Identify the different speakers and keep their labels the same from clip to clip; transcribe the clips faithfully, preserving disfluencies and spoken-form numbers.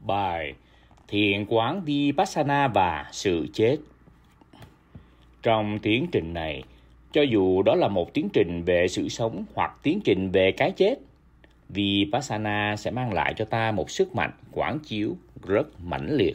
Speaker 1: Bài Thiền quán Vipassana và sự chết. Trong tiến trình này, cho dù đó là một tiến trình về sự sống hoặc tiến trình về cái chết, Vipassana sẽ mang lại cho ta một sức mạnh quán chiếu rất mãnh liệt.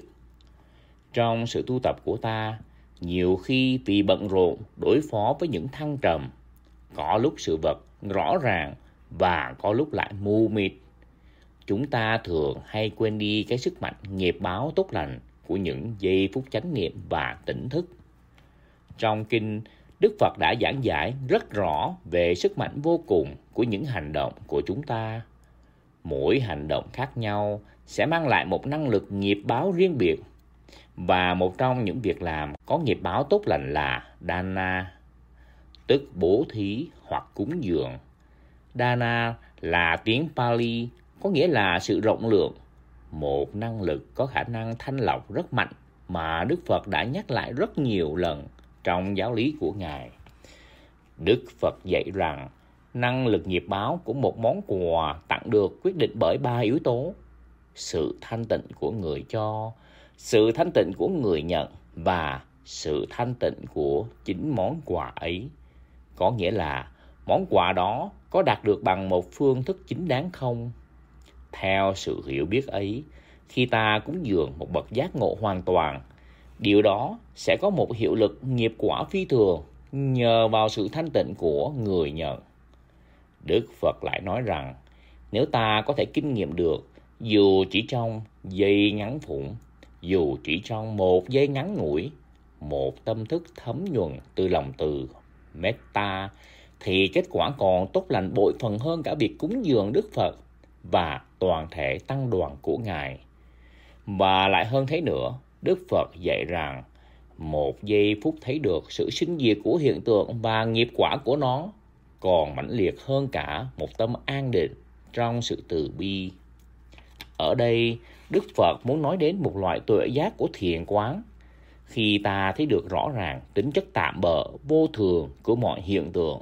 Speaker 1: Trong sự tu tập của ta, nhiều khi vì bận rộn đối phó với những thăng trầm, có lúc sự vật rõ ràng và có lúc lại mù mịt, chúng ta thường hay quên đi cái sức mạnh nghiệp báo tốt lành của những giây phút chánh niệm và tỉnh thức. Trong kinh, Đức Phật đã giảng giải rất rõ về sức mạnh vô cùng của những hành động của chúng ta. Mỗi hành động khác nhau sẽ mang lại một năng lực nghiệp báo riêng biệt, và một trong những việc làm có nghiệp báo tốt lành là Dana, tức bố thí hoặc cúng dường. Dana là tiếng Pali, có nghĩa là sự rộng lượng, một năng lực có khả năng thanh lọc rất mạnh mà Đức Phật đã nhắc lại rất nhiều lần trong giáo lý của Ngài. Đức Phật dạy rằng năng lực nghiệp báo của một món quà tặng được quyết định bởi ba yếu tố: sự thanh tịnh của người cho, sự thanh tịnh của người nhận và sự thanh tịnh của chính món quà ấy. Có nghĩa là món quà đó có đạt được bằng một phương thức chính đáng không? Theo sự hiểu biết ấy, khi ta cúng dường một bậc giác ngộ hoàn toàn, điều đó sẽ có một hiệu lực nghiệp quả phi thường nhờ vào sự thanh tịnh của người nhận. Đức Phật lại nói rằng, nếu ta có thể kinh nghiệm được, dù chỉ trong giây ngắn phụng, dù chỉ trong một giây ngắn ngủi, một tâm thức thấm nhuần từ lòng từ metta, thì kết quả còn tốt lành bội phần hơn cả việc cúng dường Đức Phật và toàn thể tăng đoàn của Ngài. Và lại hơn thế nữa, Đức Phật dạy rằng một giây phút thấy được sự sinh diệt của hiện tượng và nghiệp quả của nó còn mãnh liệt hơn cả một tâm an định trong sự từ bi. Ở đây, Đức Phật muốn nói đến một loại tuệ giác của thiền quán. Khi ta thấy được rõ ràng tính chất tạm bợ, vô thường của mọi hiện tượng,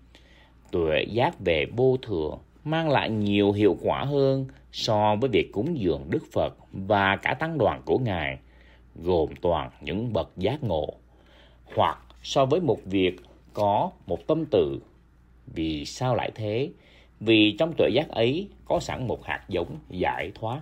Speaker 1: tuệ giác về vô thường mang lại nhiều hiệu quả hơn so với việc cúng dường Đức Phật và cả tăng đoàn của Ngài, gồm toàn những bậc giác ngộ, hoặc so với một việc có một tâm từ. Vì sao lại thế? Vì trong tuệ giác ấy có sẵn một hạt giống giải thoát.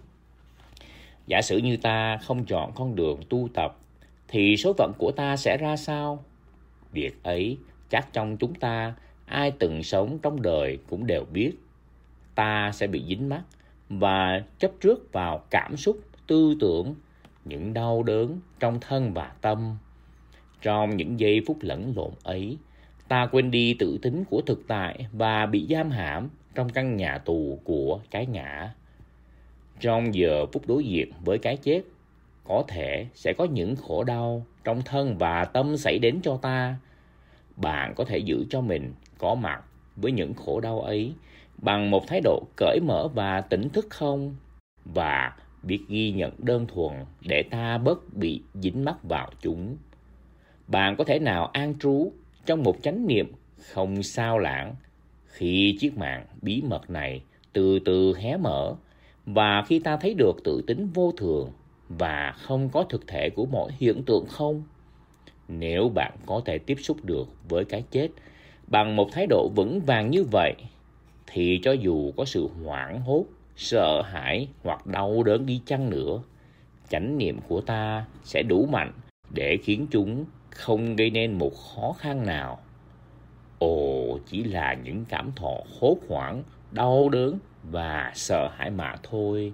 Speaker 1: Giả sử như ta không chọn con đường tu tập, thì số phận của ta sẽ ra sao? Việc ấy chắc trong chúng ta, ai từng sống trong đời cũng đều biết. Ta sẽ bị dính mắc và chấp trước vào cảm xúc, tư tưởng, những đau đớn trong thân và tâm. Trong những giây phút lẫn lộn ấy, ta quên đi tự tính của thực tại và bị giam hãm trong căn nhà tù của cái ngã. Trong giờ phút đối diện với cái chết, có thể sẽ có những khổ đau trong thân và tâm xảy đến cho ta. Bạn có thể giữ cho mình có mặt với những khổ đau ấy bằng một thái độ cởi mở và tỉnh thức không? Và biết ghi nhận đơn thuần để ta bớt bị dính mắc vào chúng. Bạn có thể nào an trú trong một chánh niệm không sao lãng khi chiếc màn bí mật này từ từ hé mở, và khi ta thấy được tự tính vô thường và không có thực thể của mọi hiện tượng không? Nếu bạn có thể tiếp xúc được với cái chết bằng một thái độ vững vàng như vậy, thì cho dù có sự hoảng hốt, sợ hãi hoặc đau đớn đi chăng nữa, chánh niệm của ta sẽ đủ mạnh để khiến chúng không gây nên một khó khăn nào. Ồ, chỉ là những cảm thọ hốt hoảng, đau đớn và sợ hãi mà thôi.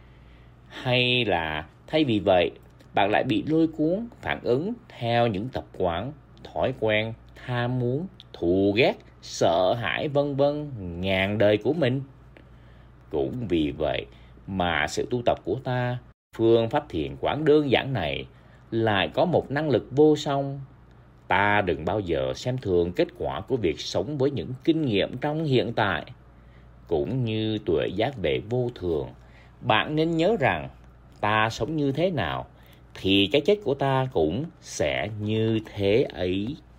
Speaker 1: Hay là thay vì vậy, bạn lại bị lôi cuốn phản ứng theo những tập quán, thói quen, tham muốn, thù ghét, sợ hãi vân vân ngàn đời của mình? Cũng vì vậy mà sự tu tập của ta, phương pháp thiền quán đơn giản này, lại có một năng lực vô song. Ta đừng bao giờ xem thường kết quả của việc sống với những kinh nghiệm trong hiện tại. Cũng như tuệ giác về vô thường, bạn nên nhớ rằng ta sống như thế nào thì cái chết của ta cũng sẽ như thế ấy.